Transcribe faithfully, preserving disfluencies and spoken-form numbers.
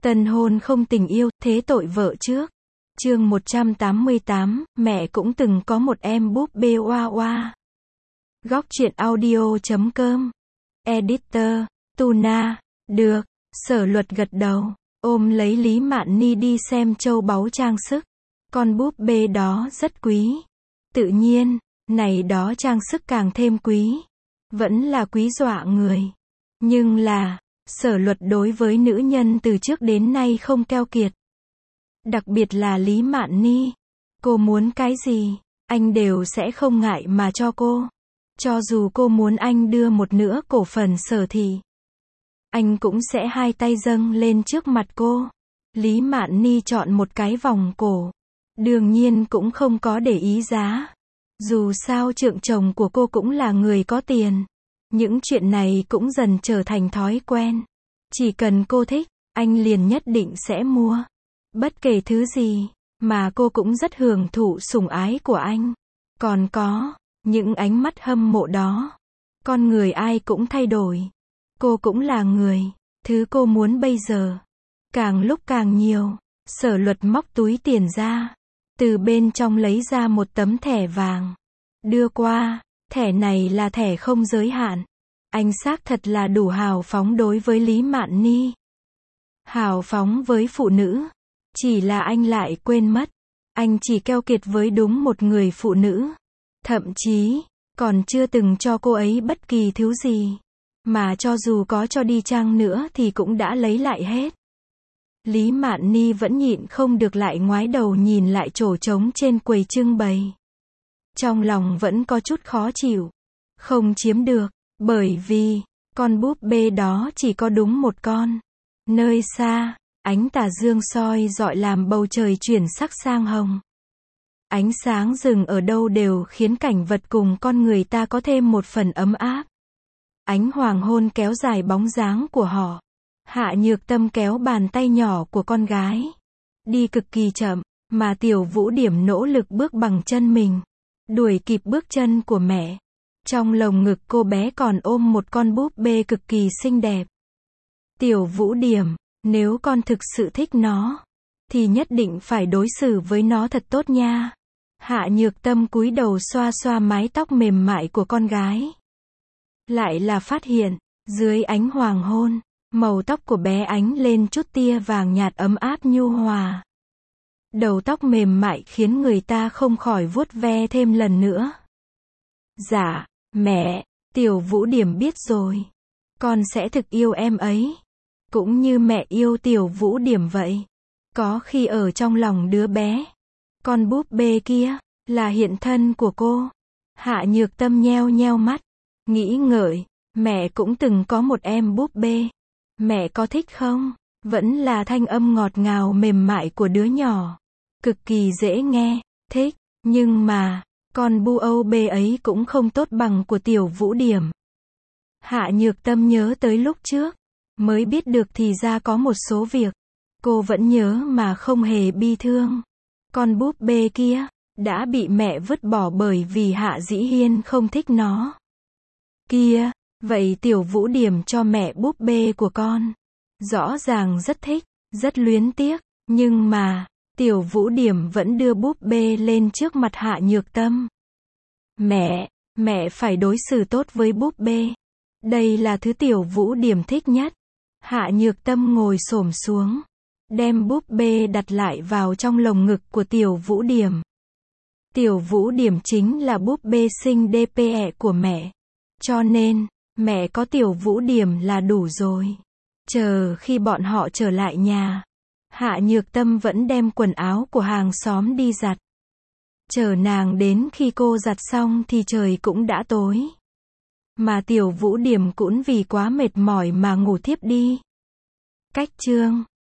Tân hôn không tình yêu, thế tội vợ trước. Chương một trăm tám mươi tám, mẹ cũng từng có một em búp bê oa oa. Góc truyện audio chấm com. Editor, Tuna. Được. Sở Luật gật đầu, ôm lấy Lý Mạn Ni đi xem châu báu trang sức. Con búp bê đó rất quý. Tự nhiên, này đó trang sức càng thêm quý. Vẫn là quý dọa người. Nhưng là, Sở Luật đối với nữ nhân từ trước đến nay không keo kiệt. Đặc biệt là Lý Mạn Ni. Cô muốn cái gì, anh đều sẽ không ngại mà cho cô. Cho dù cô muốn anh đưa một nửa cổ phần Sở Thị, anh cũng sẽ hai tay dâng lên trước mặt cô. Lý Mạn Ni chọn một cái vòng cổ. Đương nhiên cũng không có để ý giá. Dù sao trượng chồng của cô cũng là người có tiền. Những chuyện này cũng dần trở thành thói quen. Chỉ cần cô thích, anh liền nhất định sẽ mua. Bất kể thứ gì, mà cô cũng rất hưởng thụ sủng ái của anh. Còn có, những ánh mắt hâm mộ đó. Con người ai cũng thay đổi. Cô cũng là người. Thứ cô muốn bây giờ, càng lúc càng nhiều. Sở Luật móc túi tiền ra. Từ bên trong lấy ra một tấm thẻ vàng. Đưa qua, thẻ này là thẻ không giới hạn. Anh xác thật là đủ hào phóng đối với Lý Mạn Ni. Hào phóng với phụ nữ. Chỉ là anh lại quên mất. Anh chỉ keo kiệt với đúng một người phụ nữ. Thậm chí, còn chưa từng cho cô ấy bất kỳ thứ gì. Mà cho dù có cho đi chăng nữa thì cũng đã lấy lại hết. Lý Mạn Ni vẫn nhịn không được lại ngoái đầu nhìn lại chỗ trống trên quầy trưng bày. Trong lòng vẫn có chút khó chịu. Không chiếm được, bởi vì, con búp bê đó chỉ có đúng một con. Nơi xa, ánh tà dương soi rọi làm bầu trời chuyển sắc sang hồng. Ánh sáng rừng ở đâu đều khiến cảnh vật cùng con người ta có thêm một phần ấm áp. Ánh hoàng hôn kéo dài bóng dáng của họ. Hạ Nhược Tâm kéo bàn tay nhỏ của con gái. Đi cực kỳ chậm, mà Tiểu Vũ Điểm nỗ lực bước bằng chân mình. Đuổi kịp bước chân của mẹ. Trong lồng ngực cô bé còn ôm một con búp bê cực kỳ xinh đẹp. Tiểu Vũ Điểm, nếu con thực sự thích nó, thì nhất định phải đối xử với nó thật tốt nha. Hạ Nhược Tâm cúi đầu xoa xoa mái tóc mềm mại của con gái. Lại là phát hiện, dưới ánh hoàng hôn, màu tóc của bé ánh lên chút tia vàng nhạt ấm áp nhu hòa. Đầu tóc mềm mại khiến người ta không khỏi vuốt ve thêm lần nữa. Dạ, mẹ, Tiểu Vũ Điểm biết rồi. Con sẽ thực yêu em ấy. Cũng như mẹ yêu Tiểu Vũ Điểm vậy. Có khi ở trong lòng đứa bé, con búp bê kia, là hiện thân của cô. Hạ Nhược Tâm nheo nheo mắt. Nghĩ ngợi, mẹ cũng từng có một em búp bê. Mẹ có thích không? Vẫn là thanh âm ngọt ngào mềm mại của đứa nhỏ. Cực kỳ dễ nghe, thích, nhưng mà, con bu âu bê ấy cũng không tốt bằng của Tiểu Vũ Điểm. Hạ Nhược Tâm nhớ tới lúc trước, mới biết được thì ra có một số việc, cô vẫn nhớ mà không hề bi thương. Con búp bê kia, đã bị mẹ vứt bỏ bởi vì Hạ Dĩ Hiên không thích nó. Kia, vậy Tiểu Vũ Điểm cho mẹ búp bê của con. Rõ ràng rất thích, rất luyến tiếc, nhưng mà, Tiểu Vũ Điểm vẫn đưa búp bê lên trước mặt Hạ Nhược Tâm. Mẹ, mẹ phải đối xử tốt với búp bê. Đây là thứ Tiểu Vũ Điểm thích nhất. Hạ Nhược Tâm ngồi xổm xuống, đem búp bê đặt lại vào trong lồng ngực của Tiểu Vũ Điểm. Tiểu Vũ Điểm chính là búp bê xinh đê pê e của mẹ. Cho nên, mẹ có Tiểu Vũ Điểm là đủ rồi. Chờ khi bọn họ trở lại nhà, Hạ Nhược Tâm vẫn đem quần áo của hàng xóm đi giặt. Chờ nàng đến khi cô giặt xong thì trời cũng đã tối. Mà Tiểu Vũ Điểm cũng vì quá mệt mỏi mà ngủ thiếp đi. Cách chương